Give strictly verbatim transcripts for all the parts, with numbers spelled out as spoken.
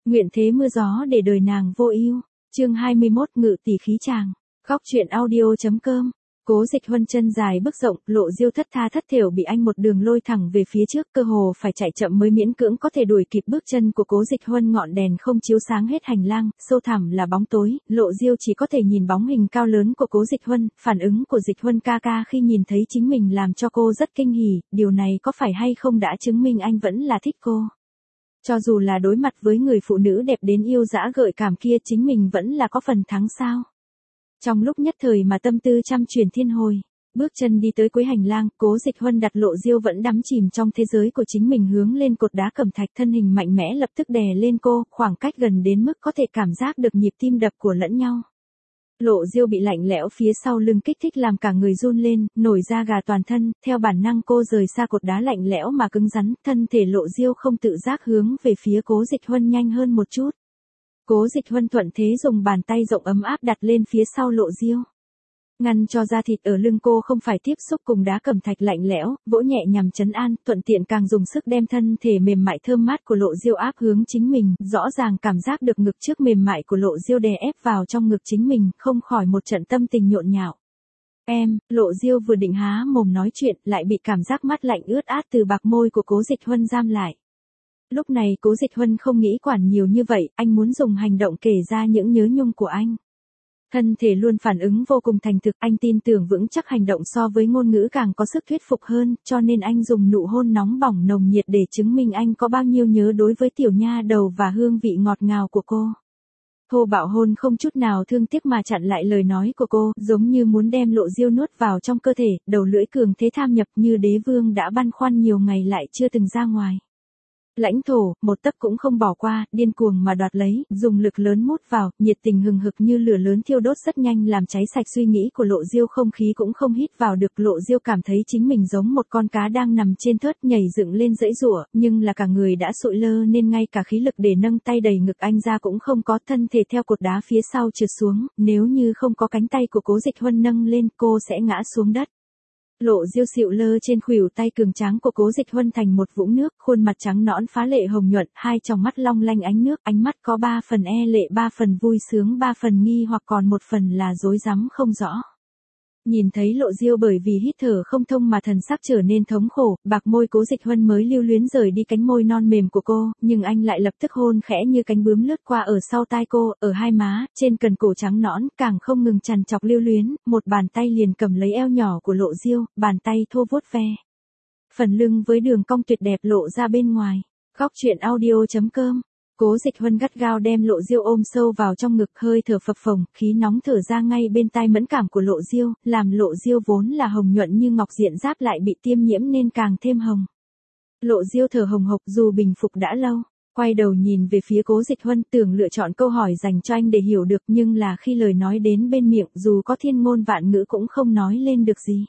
Nguyện thế mưa gió để đời nàng vô ưu. Chương hai mươi mốt Ngự tỷ khí chàng. Góc truyện audio.com. Cố Dịch Huân chân dài bước rộng, Lộ Diêu thất tha thất thểu bị anh một đường lôi thẳng về phía trước, cơ hồ phải chạy chậm mới miễn cưỡng có thể đuổi kịp bước chân của Cố Dịch Huân. Ngọn đèn không chiếu sáng hết hành lang, sâu thẳm là bóng tối, Lộ Diêu chỉ có thể nhìn bóng hình cao lớn của Cố Dịch Huân. Phản ứng của Dịch Huân ca ca khi nhìn thấy chính mình làm cho cô rất kinh hỉ, điều này có phải hay không đã chứng minh anh vẫn là thích cô. Cho dù là đối mặt với người phụ nữ đẹp đến yêu dã gợi cảm kia, chính mình vẫn là có phần thắng sao. Trong lúc nhất thời mà tâm tư trăm chuyển thiên hồi, bước chân đi tới cuối hành lang, Cố Dịch Huân đặt Lộ Diêu vẫn đắm chìm trong thế giới của chính mình hướng lên cột đá cẩm thạch, thân hình mạnh mẽ lập tức đè lên cô, khoảng cách gần đến mức có thể cảm giác được nhịp tim đập của lẫn nhau. Lộ Diêu bị lạnh lẽo phía sau lưng kích thích làm cả người run lên, nổi da gà toàn thân, theo bản năng cô rời xa cột đá lạnh lẽo mà cứng rắn, thân thể Lộ Diêu không tự giác hướng về phía Cố Dịch Huân nhanh hơn một chút. Cố Dịch Huân thuận thế dùng bàn tay rộng ấm áp đặt lên phía sau Lộ Diêu, ngăn cho da thịt ở lưng cô không phải tiếp xúc cùng đá cẩm thạch lạnh lẽo, vỗ nhẹ nhằm trấn an, thuận tiện càng dùng sức đem thân thể mềm mại thơm mát của Lộ Diêu áp hướng chính mình, rõ ràng cảm giác được ngực trước mềm mại của Lộ Diêu đè ép vào trong ngực chính mình, không khỏi một trận tâm tình nhộn nhạo. Em, Lộ Diêu vừa định há mồm nói chuyện, lại bị cảm giác mát lạnh ướt át từ bạc môi của Cố Dịch Huân giam lại. Lúc này Cố Dịch Huân không nghĩ quản nhiều như vậy, anh muốn dùng hành động kể ra những nhớ nhung của anh. Thân thể luôn phản ứng vô cùng thành thực, anh tin tưởng vững chắc hành động so với ngôn ngữ càng có sức thuyết phục hơn, cho nên anh dùng nụ hôn nóng bỏng nồng nhiệt để chứng minh anh có bao nhiêu nhớ đối với tiểu nha đầu và hương vị ngọt ngào của cô. Thô bạo hôn không chút nào thương tiếc mà chặn lại lời nói của cô, giống như muốn đem Lộ Diêu nuốt vào trong cơ thể, đầu lưỡi cường thế tham nhập như đế vương đã băn khoăn nhiều ngày lại chưa từng ra ngoài. Lãnh thổ, một tấc cũng không bỏ qua, điên cuồng mà đoạt lấy, dùng lực lớn mút vào, nhiệt tình hừng hực như lửa lớn thiêu đốt rất nhanh làm cháy sạch suy nghĩ của Lộ Diêu, không khí cũng không hít vào được. Lộ Diêu cảm thấy chính mình giống một con cá đang nằm trên thớt nhảy dựng lên dãy giụa, nhưng là cả người đã sụi lơ nên ngay cả khí lực để nâng tay đẩy ngực anh ra cũng không có, thân thể theo cột đá phía sau trượt xuống, nếu như không có cánh tay của Cố Dịch Huân nâng lên cô sẽ ngã xuống đất. Lộ Diêu xịu lơ trên khuỷu tay cường tráng của Cố Dịch Huân thành một vũng nước, khuôn mặt trắng nõn phá lệ hồng nhuận, hai tròng mắt long lanh ánh nước, ánh mắt có ba phần e lệ, ba phần vui sướng, ba phần nghi hoặc còn một phần là rối rắm không rõ. Nhìn thấy Lộ Diêu bởi vì hít thở không thông mà thần sắc trở nên thống khổ, bạc môi Cố Dịch Huân mới lưu luyến rời đi cánh môi non mềm của cô, nhưng anh lại lập tức hôn khẽ như cánh bướm lướt qua ở sau tai cô, ở hai má, trên cần cổ trắng nõn, càng không ngừng trằn trọc lưu luyến, một bàn tay liền cầm lấy eo nhỏ của Lộ Diêu, bàn tay thô vuốt ve phần lưng với đường cong tuyệt đẹp lộ ra bên ngoài. Góc truyện audio.com. Cố Dịch Huân gắt gao đem Lộ Diêu ôm sâu vào trong ngực, hơi thở phập phồng, khí nóng thở ra ngay bên tai mẫn cảm của Lộ Diêu, làm Lộ Diêu vốn là hồng nhuận như ngọc diện giáp lại bị tiêm nhiễm nên càng thêm hồng. Lộ Diêu thở hồng hộc dù bình phục đã lâu, quay đầu nhìn về phía Cố Dịch Huân, tưởng lựa chọn câu hỏi dành cho anh để hiểu được, nhưng là khi lời nói đến bên miệng dù có thiên ngôn vạn ngữ cũng không nói lên được gì.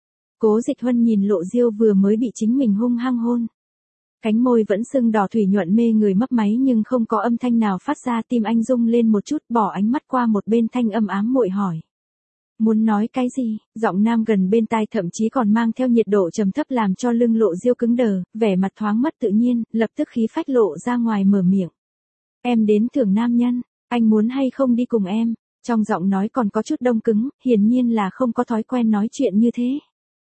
Cố Dịch Huân nhìn Lộ Diêu vừa mới bị chính mình hung hăng hôn. Cánh môi vẫn sưng đỏ thủy nhuận mê người mấp máy nhưng không có âm thanh nào phát ra, tim anh rung lên một chút, bỏ ánh mắt qua một bên, thanh âm ám muội hỏi. Muốn nói cái gì? Giọng nam gần bên tai thậm chí còn mang theo nhiệt độ trầm thấp làm cho lưng Lộ Diêu cứng đờ, vẻ mặt thoáng mất tự nhiên, lập tức khí phách lộ ra ngoài mở miệng. Em đến thưởng nam nhân, anh muốn hay không đi cùng em? Trong giọng nói còn có chút đông cứng, hiển nhiên là không có thói quen nói chuyện như thế.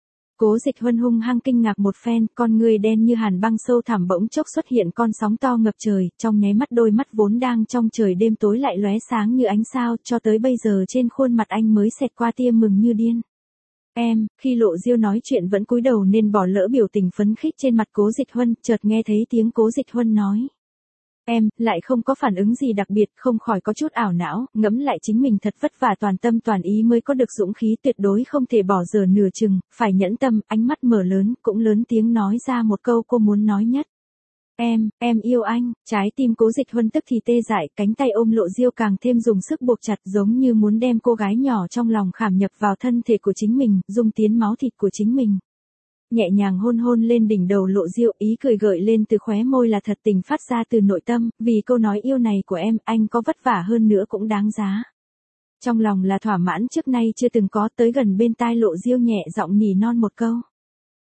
Cố Dịch Huân hung hăng kinh ngạc một phen, con người đen như hàn băng sâu thẳm bỗng chốc xuất hiện con sóng to ngập trời, trong nháy mắt đôi mắt vốn đang trong trời đêm tối lại lóe sáng như ánh sao, cho tới bây giờ trên khuôn mặt anh mới xẹt qua tia mừng như điên. Em, khi Lộ Diêu nói chuyện vẫn cúi đầu nên bỏ lỡ biểu tình phấn khích trên mặt Cố Dịch Huân, chợt nghe thấy tiếng Cố Dịch Huân nói. Em, lại không có phản ứng gì đặc biệt, không khỏi có chút ảo não, ngẫm lại chính mình thật vất vả toàn tâm toàn ý mới có được dũng khí, tuyệt đối không thể bỏ dở nửa chừng, phải nhẫn tâm, ánh mắt mở lớn, cũng lớn tiếng nói ra một câu cô muốn nói nhất. Em, em yêu anh, trái tim Cố Dịch Huân tức thì tê dại, cánh tay ôm Lộ Diêu càng thêm dùng sức buộc chặt, giống như muốn đem cô gái nhỏ trong lòng khảm nhập vào thân thể của chính mình, dung tiến máu thịt của chính mình. Nhẹ nhàng hôn hôn lên đỉnh đầu Lộ Diêu, ý cười gợi lên từ khóe môi là thật tình phát ra từ nội tâm, vì câu nói yêu này của em, anh có vất vả hơn nữa cũng đáng giá. Trong lòng là thỏa mãn trước nay chưa từng có, tới gần bên tai Lộ Diêu nhẹ giọng nỉ non một câu.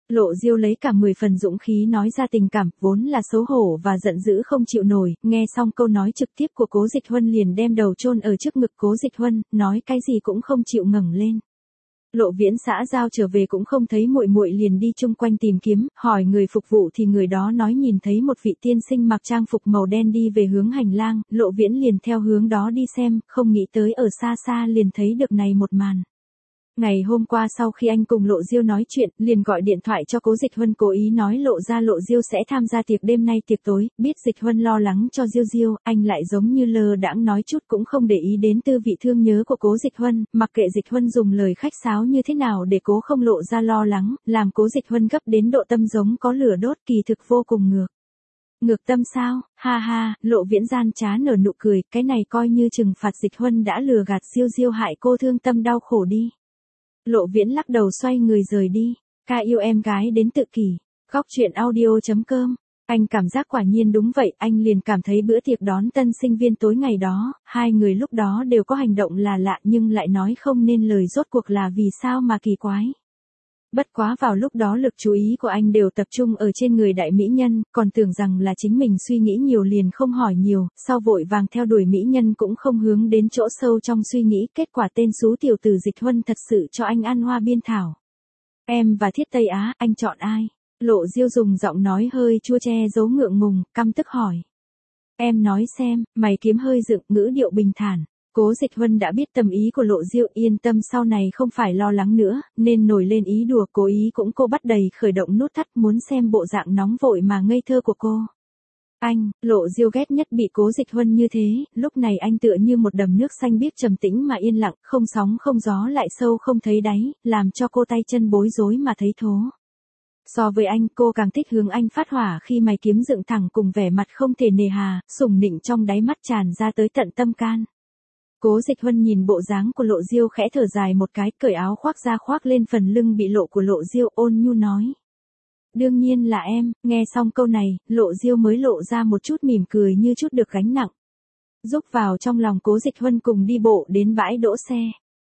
Lộ Diêu lấy cả mười phần dũng khí nói ra tình cảm, vốn là xấu hổ và giận dữ không chịu nổi, nghe xong câu nói trực tiếp của Cố Dịch Huân liền đem đầu chôn ở trước ngực Cố Dịch Huân, nói cái gì cũng không chịu ngẩng lên. Lộ Viễn xã giao trở về cũng không thấy muội muội liền đi chung quanh tìm kiếm, hỏi người phục vụ thì người đó nói nhìn thấy một vị tiên sinh mặc trang phục màu đen đi về hướng hành lang, Lộ Viễn liền theo hướng đó đi xem, không nghĩ tới ở xa xa liền thấy được này một màn. Ngày hôm qua sau khi anh cùng Lộ Diêu nói chuyện, liền gọi điện thoại cho Cố Dịch Huân cố ý nói Lộ ra Lộ Diêu sẽ tham gia tiệc đêm nay tiệc tối, biết Dịch Huân lo lắng cho Diêu Diêu, anh lại giống như lơ đãng nói chút cũng không để ý đến tư vị thương nhớ của Cố Dịch Huân, mặc kệ Dịch Huân dùng lời khách sáo như thế nào để cố không lộ ra lo lắng, làm Cố Dịch Huân gấp đến độ tâm giống có lửa đốt, kỳ thực vô cùng ngược. Ngược tâm sao, ha ha, Lộ Viễn gian trá nở nụ cười, cái này coi như trừng phạt Dịch Huân đã lừa gạt Diêu Diêu hại cô thương tâm đau khổ đi. Lộ Viễn lắc đầu xoay người rời đi, ca yêu em gái đến tự kỷ, góc truyện audio.com, anh cảm giác quả nhiên đúng vậy, anh liền cảm thấy bữa tiệc đón tân sinh viên tối ngày đó, hai người lúc đó đều có hành động là lạ nhưng lại nói không nên lời rốt cuộc là vì sao mà kỳ quái. Bất quá vào lúc đó lực chú ý của anh đều tập trung ở trên người đại mỹ nhân, còn tưởng rằng là chính mình suy nghĩ nhiều liền không hỏi nhiều, sau vội vàng theo đuổi mỹ nhân cũng không hướng đến chỗ sâu trong suy nghĩ, kết quả tên xú tiểu tử Dịch Huân thật sự cho anh ăn hoa biên thảo. Em và Thiết Tây Á, anh chọn ai? Lộ Diêu dùng giọng nói hơi chua che giấu ngượng ngùng, căm tức hỏi. Em nói xem, mày kiếm hơi dựng, ngữ điệu bình thản. Cố Dịch Huân đã biết tâm ý của Lộ Diêu, yên tâm sau này không phải lo lắng nữa, nên nổi lên ý đùa, cố ý cũng cô bắt đầy khởi động nút thắt muốn xem bộ dạng nóng vội mà ngây thơ của cô. Anh, Lộ Diêu ghét nhất bị Cố Dịch Huân như thế, lúc này anh tựa như một đầm nước xanh biếc trầm tĩnh mà yên lặng, không sóng không gió lại sâu không thấy đáy, làm cho cô tay chân bối rối mà thấy thố. So với anh, cô càng thích hướng anh phát hỏa khi mày kiếm dựng thẳng cùng vẻ mặt không thể nề hà, sủng nịnh trong đáy mắt tràn ra tới tận tâm can. Cố Dịch Huân nhìn bộ dáng của Lộ Diêu khẽ thở dài một cái, cởi áo khoác ra khoác lên phần lưng bị lộ của Lộ Diêu, ôn nhu nói. Đương nhiên là em, nghe xong câu này, Lộ Diêu mới lộ ra một chút mỉm cười như chút được gánh nặng. Rúc vào trong lòng Cố Dịch Huân cùng đi bộ đến bãi đỗ xe.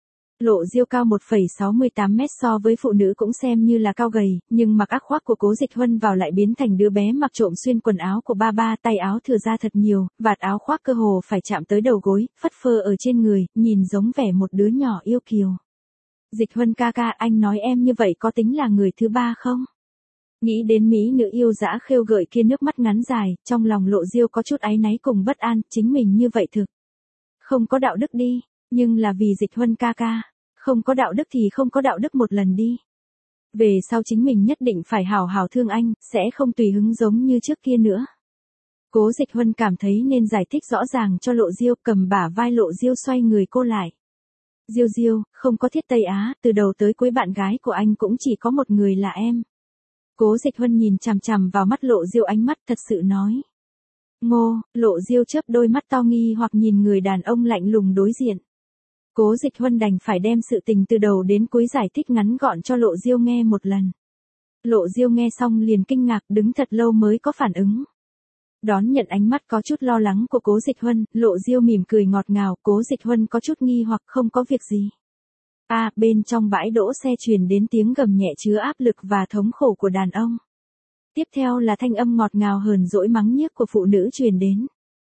Lộ Diêu cao một phẩy sáu mươi tám mét so với phụ nữ cũng xem như là cao gầy, nhưng mặc áo khoác của Cố Dịch Huân vào lại biến thành đứa bé mặc trộm xuyên quần áo của ba ba, tay áo thừa ra thật nhiều, vạt áo khoác cơ hồ phải chạm tới đầu gối, phất phơ ở trên người, nhìn giống vẻ một đứa nhỏ yêu kiều. Dịch Huân ca ca, anh nói em như vậy có tính là người thứ ba không? Nghĩ đến mỹ nữ yêu dã khêu gợi kia nước mắt ngắn dài, trong lòng Lộ Diêu có chút áy náy cùng bất an, chính mình như vậy thực. Không có đạo đức đi, nhưng là vì Dịch Huân ca ca. Không có đạo đức thì không có đạo đức một lần đi. Về sau chính mình nhất định phải hảo hảo thương anh, sẽ không tùy hứng giống như trước kia nữa. Cố Dịch Huân cảm thấy nên giải thích rõ ràng cho Lộ Diêu, cầm bả vai Lộ Diêu xoay người cô lại. Diêu Diêu, không có Thiết Tây Á, từ đầu tới cuối bạn gái của anh cũng chỉ có một người là em. Cố Dịch Huân nhìn chằm chằm vào mắt Lộ Diêu, ánh mắt thật sự nói. Ngô, Lộ Diêu chớp đôi mắt to nghi hoặc nhìn người đàn ông lạnh lùng đối diện. Cố Dịch Huân đành phải đem sự tình từ đầu đến cuối giải thích ngắn gọn cho Lộ Diêu nghe một lần. Lộ Diêu nghe xong liền kinh ngạc, đứng thật lâu mới có phản ứng. Đón nhận ánh mắt có chút lo lắng của Cố Dịch Huân, Lộ Diêu mỉm cười ngọt ngào, Cố Dịch Huân có chút nghi hoặc không có việc gì. À, bên trong bãi đỗ xe truyền đến tiếng gầm nhẹ chứa áp lực và thống khổ của đàn ông. Tiếp theo là thanh âm ngọt ngào hờn dỗi mắng nhiếc của phụ nữ truyền đến.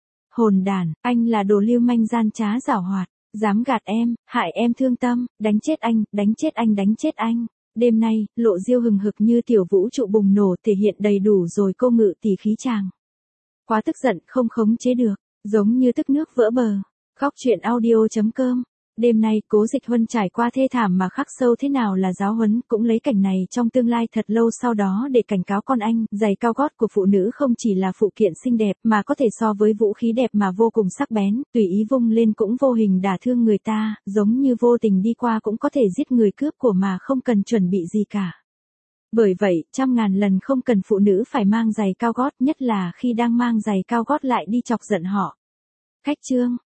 Hồn đàn, anh là đồ lưu manh gian trá giảo hoạt. Dám gạt em, hại em thương tâm, đánh chết anh, đánh chết anh, đánh chết anh. Đêm nay, Lộ Diêu hừng hực như tiểu vũ trụ bùng nổ, thể hiện đầy đủ rồi cô ngự tỷ khí chàng. Quá tức giận, không khống chế được, giống như tức nước vỡ bờ. Góc truyện audio.com. Đêm nay, Cố Dịch Huân trải qua thê thảm mà khắc sâu thế nào là giáo huấn, cũng lấy cảnh này trong tương lai thật lâu sau đó để cảnh cáo con anh, giày cao gót của phụ nữ không chỉ là phụ kiện xinh đẹp mà có thể so với vũ khí đẹp mà vô cùng sắc bén, tùy ý vung lên cũng vô hình đả thương người ta, giống như vô tình đi qua cũng có thể giết người cướp của mà không cần chuẩn bị gì cả. Bởi vậy, trăm ngàn lần không cần phụ nữ phải mang giày cao gót, nhất là khi đang mang giày cao gót lại đi chọc giận họ. Khách chương